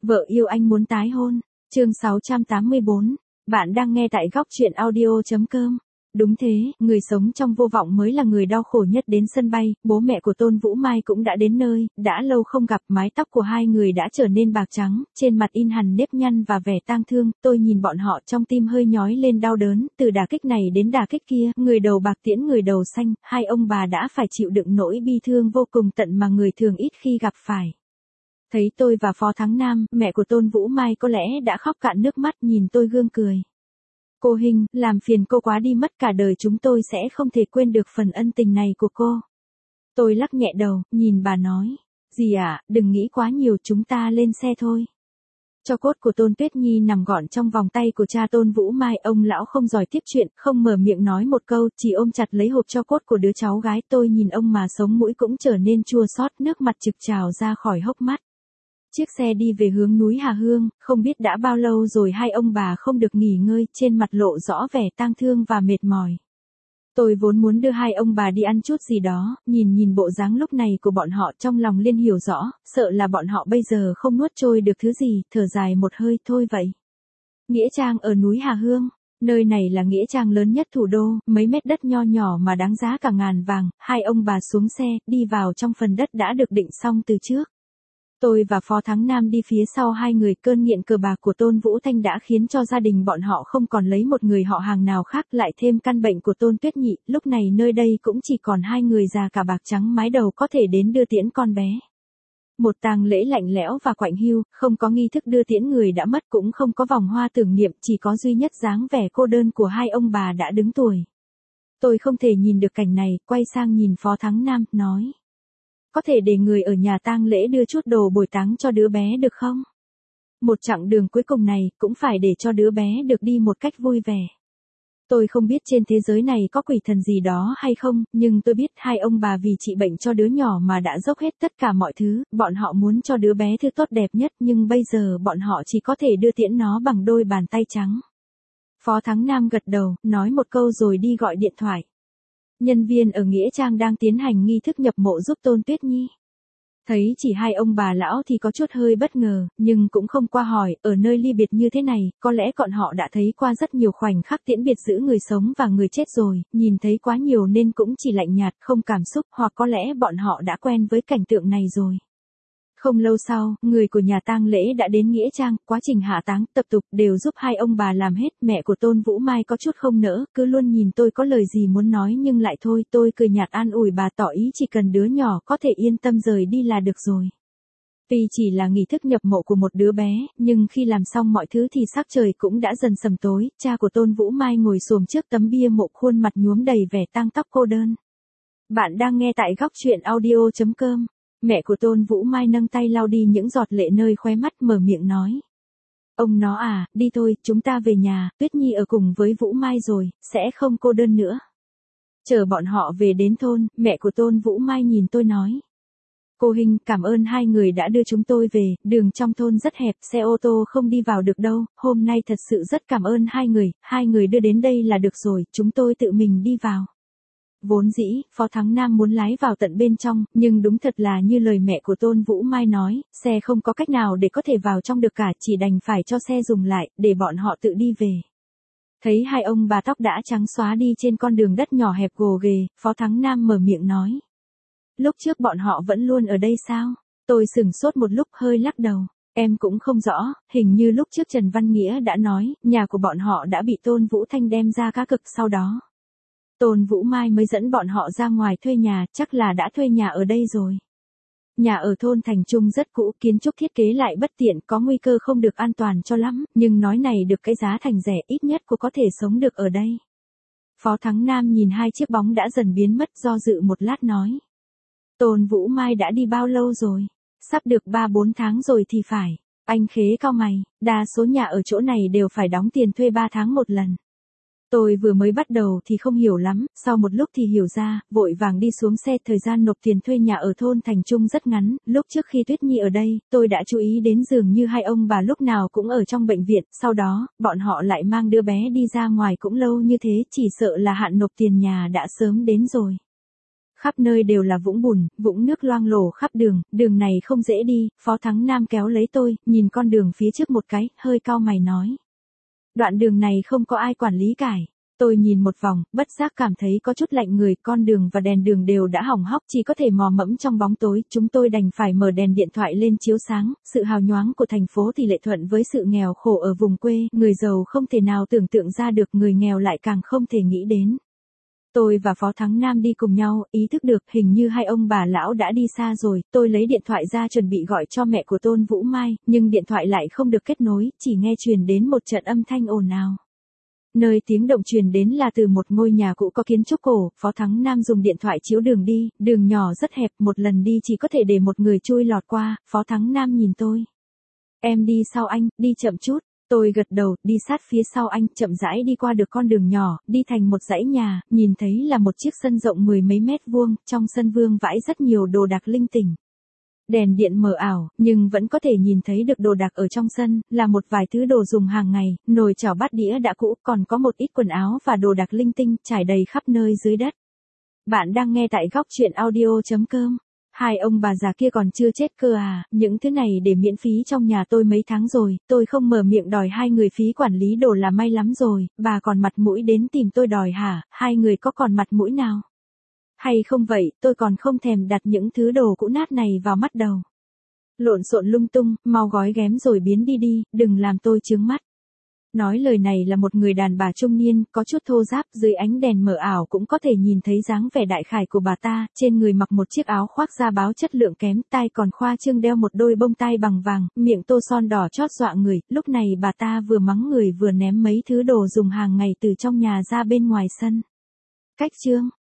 Vợ yêu anh muốn tái hôn. Chương 684. Bạn đang nghe tại góc truyện audio.com. Đúng thế, người sống trong vô vọng mới là người đau khổ nhất. Đến sân bay, bố mẹ của Tôn Vũ Mai cũng đã đến nơi, đã lâu không gặp, mái tóc của hai người đã trở nên bạc trắng, trên mặt in hằn nếp nhăn và vẻ tang thương. Tôi nhìn bọn họ trong tim hơi nhói lên đau đớn, từ đả kích này đến đả kích kia, người đầu bạc tiễn người đầu xanh, hai ông bà đã phải chịu đựng nỗi bi thương vô cùng tận mà người thường ít khi gặp phải. Thấy tôi và Phó Thắng Nam, mẹ của Tôn Vũ Mai có lẽ đã khóc cạn nước mắt, nhìn tôi gượng cười. Cô Hình, làm phiền cô quá đi, mất cả đời chúng tôi sẽ không thể quên được phần ân tình này của cô. Tôi lắc nhẹ đầu, nhìn bà nói. Dì ạ, đừng nghĩ quá nhiều, chúng ta lên xe thôi. Tro cốt của Tôn Tuyết Nhi nằm gọn trong vòng tay của cha Tôn Vũ Mai. Ông lão không giỏi tiếp chuyện, không mở miệng nói một câu, chỉ ôm chặt lấy hộp tro cốt của đứa cháu gái. Tôi nhìn ông mà sống mũi cũng trở nên chua xót, nước mặt trực trào ra khỏi hốc mắt. Chiếc xe đi về hướng núi Hà Hương, không biết đã bao lâu rồi hai ông bà không được nghỉ ngơi, trên mặt lộ rõ vẻ tang thương và mệt mỏi. Tôi vốn muốn đưa hai ông bà đi ăn chút gì đó, nhìn bộ dáng lúc này của bọn họ, trong lòng Liên hiểu rõ, sợ là bọn họ bây giờ không nuốt trôi được thứ gì, thở dài một hơi, thôi vậy. Nghĩa trang ở núi Hà Hương, nơi này là nghĩa trang lớn nhất thủ đô, mấy mét đất nho nhỏ mà đáng giá cả ngàn vàng. Hai ông bà xuống xe, đi vào trong phần đất đã được định xong từ trước. Tôi và Phó Thắng Nam đi phía sau hai người. Cơn nghiện cờ bạc của Tôn Vũ Thanh đã khiến cho gia đình bọn họ không còn lấy một người họ hàng nào khác, lại thêm căn bệnh của Tôn Tuyết Nhị, lúc này nơi đây cũng chỉ còn hai người già cả bạc trắng mái đầu có thể đến đưa tiễn con bé. Một tang lễ lạnh lẽo và quạnh hiu, không có nghi thức đưa tiễn người đã mất, cũng không có vòng hoa tưởng niệm, chỉ có duy nhất dáng vẻ cô đơn của hai ông bà đã đứng tuổi. Tôi không thể nhìn được cảnh này, quay sang nhìn Phó Thắng Nam, nói. Có thể để người ở nhà tang lễ đưa chút đồ bồi táng cho đứa bé được không? Một chặng đường cuối cùng này, cũng phải để cho đứa bé được đi một cách vui vẻ. Tôi không biết trên thế giới này có quỷ thần gì đó hay không, nhưng tôi biết hai ông bà vì trị bệnh cho đứa nhỏ mà đã dốc hết tất cả mọi thứ, bọn họ muốn cho đứa bé thứ tốt đẹp nhất, nhưng bây giờ bọn họ chỉ có thể đưa tiễn nó bằng đôi bàn tay trắng. Phó Thắng Nam gật đầu, nói một câu rồi đi gọi điện thoại. Nhân viên ở nghĩa trang đang tiến hành nghi thức nhập mộ giúp Tôn Tuyết Nhi. Thấy chỉ hai ông bà lão thì có chút hơi bất ngờ, nhưng cũng không qua hỏi, ở nơi ly biệt như thế này, có lẽ bọn họ đã thấy qua rất nhiều khoảnh khắc tiễn biệt giữa người sống và người chết rồi, nhìn thấy quá nhiều nên cũng chỉ lạnh nhạt, không cảm xúc, hoặc có lẽ bọn họ đã quen với cảnh tượng này rồi. Không lâu sau, người của nhà tang lễ đã đến nghĩa trang, quá trình hạ táng, tập tục đều giúp hai ông bà làm hết. Mẹ của Tôn Vũ Mai có chút không nỡ, cứ luôn nhìn tôi có lời gì muốn nói nhưng lại thôi. Tôi cười nhạt an ủi bà, tỏ ý chỉ cần đứa nhỏ có thể yên tâm rời đi là được rồi. Tuy chỉ là nghi thức nhập mộ của một đứa bé, nhưng khi làm xong mọi thứ thì sắc trời cũng đã dần sầm tối. Cha của Tôn Vũ Mai ngồi xổm trước tấm bia mộ, khuôn mặt nhuốm đầy vẻ tang tóc cô đơn. Bạn đang nghe tại góc truyện audio.com. Mẹ của Tôn Vũ Mai nâng tay lau đi những giọt lệ nơi khóe mắt, mở miệng nói. Ông nó à, đi thôi, chúng ta về nhà, Tuyết Nhi ở cùng với Vũ Mai rồi, sẽ không cô đơn nữa. Chờ bọn họ về đến thôn, mẹ của Tôn Vũ Mai nhìn tôi nói. Cô Hình, cảm ơn hai người đã đưa chúng tôi về, đường trong thôn rất hẹp, xe ô tô không đi vào được đâu, hôm nay thật sự rất cảm ơn hai người đưa đến đây là được rồi, chúng tôi tự mình đi vào. Vốn dĩ, Phó Thắng Nam muốn lái vào tận bên trong, nhưng đúng thật là như lời mẹ của Tôn Vũ Mai nói, xe không có cách nào để có thể vào trong được cả, chỉ đành phải cho xe dừng lại, để bọn họ tự đi về. Thấy hai ông bà tóc đã trắng xóa đi trên con đường đất nhỏ hẹp gồ ghề, Phó Thắng Nam mở miệng nói. Lúc trước bọn họ vẫn luôn ở đây sao? Tôi sửng sốt một lúc, hơi lắc đầu. Em cũng không rõ, hình như lúc trước Trần Văn Nghĩa đã nói, nhà của bọn họ đã bị Tôn Vũ Thanh đem ra cá cực sau đó. Tôn Vũ Mai mới dẫn bọn họ ra ngoài thuê nhà, chắc là đã thuê nhà ở đây rồi. Nhà ở thôn Thành Trung rất cũ, kiến trúc thiết kế lại bất tiện, có nguy cơ không được an toàn cho lắm, nhưng nói này được cái giá thành rẻ, ít nhất cô có thể sống được ở đây. Phó Thắng Nam nhìn hai chiếc bóng đã dần biến mất, do dự một lát nói. Tôn Vũ Mai đã đi bao lâu rồi? Sắp được 3-4 tháng rồi thì phải. Anh Khế cau mày, đa số nhà ở chỗ này đều phải đóng tiền thuê 3 tháng một lần. Tôi vừa mới bắt đầu thì không hiểu lắm, sau một lúc thì hiểu ra, vội vàng đi xuống xe. Thời gian nộp tiền thuê nhà ở thôn Thành Trung rất ngắn, lúc trước khi Tuyết Nhi ở đây, tôi đã chú ý đến dường như hai ông bà lúc nào cũng ở trong bệnh viện, sau đó, bọn họ lại mang đứa bé đi ra ngoài cũng lâu như thế, chỉ sợ là hạn nộp tiền nhà đã sớm đến rồi. khắp nơi đều là vũng bùn, vũng nước loang lổ khắp đường, đường này không dễ đi, Phó Thắng Nam kéo lấy tôi, nhìn con đường phía trước một cái, hơi cau mày nói. Đoạn đường này không có ai quản lý cải. Tôi nhìn một vòng, bất giác cảm thấy có chút lạnh người, con đường và đèn đường đều đã hỏng hóc, chỉ có thể mò mẫm trong bóng tối, chúng tôi đành phải mở đèn điện thoại lên chiếu sáng, sự hào nhoáng của thành phố thì lệ thuận với sự nghèo khổ ở vùng quê, người giàu không thể nào tưởng tượng ra được, người nghèo lại càng không thể nghĩ đến. Tôi và Phó Thắng Nam đi cùng nhau, ý thức được hình như hai ông bà lão đã đi xa rồi, tôi lấy điện thoại ra chuẩn bị gọi cho mẹ của Tôn Vũ Mai, nhưng điện thoại lại không được kết nối, chỉ nghe truyền đến một trận âm thanh ồn ào. Nơi tiếng động truyền đến là từ một ngôi nhà cũ có kiến trúc cổ, Phó Thắng Nam dùng điện thoại chiếu đường đi, đường nhỏ rất hẹp, một lần đi chỉ có thể để một người chui lọt qua, Phó Thắng Nam nhìn tôi. Em đi sau anh, đi chậm chút. Tôi gật đầu, đi sát phía sau anh, chậm rãi đi qua được con đường nhỏ, đi thành một dãy nhà, nhìn thấy là một chiếc sân rộng 10 mấy mét vuông, trong sân vương vãi rất nhiều đồ đạc linh tinh. Đèn điện mờ ảo, nhưng vẫn có thể nhìn thấy được đồ đạc ở trong sân, là một vài thứ đồ dùng hàng ngày, nồi chảo bát đĩa đã cũ, còn có một ít quần áo và đồ đạc linh tinh, trải đầy khắp nơi dưới đất. Bạn đang nghe tại góc truyện audio.com. Hai ông bà già kia còn chưa chết cơ à, những thứ này để miễn phí trong nhà tôi mấy tháng rồi, tôi không mở miệng đòi hai người phí quản lý đồ là may lắm rồi, bà còn mặt mũi đến tìm tôi đòi hả, hai người có còn mặt mũi nào? Hay không vậy, tôi còn không thèm đặt những thứ đồ cũ nát này vào mắt đầu. Lộn xộn lung tung, mau gói ghém rồi biến đi đi, đừng làm tôi chướng mắt. Nói lời này là một người đàn bà trung niên, có chút thô ráp, dưới ánh đèn mờ ảo cũng có thể nhìn thấy dáng vẻ đại khải của bà ta, trên người mặc một chiếc áo khoác da báo chất lượng kém, tai còn khoa trương đeo một đôi bông tai bằng vàng, miệng tô son đỏ chót dọa người, lúc này bà ta vừa mắng người vừa ném mấy thứ đồ dùng hàng ngày từ trong nhà ra bên ngoài sân. Cách chương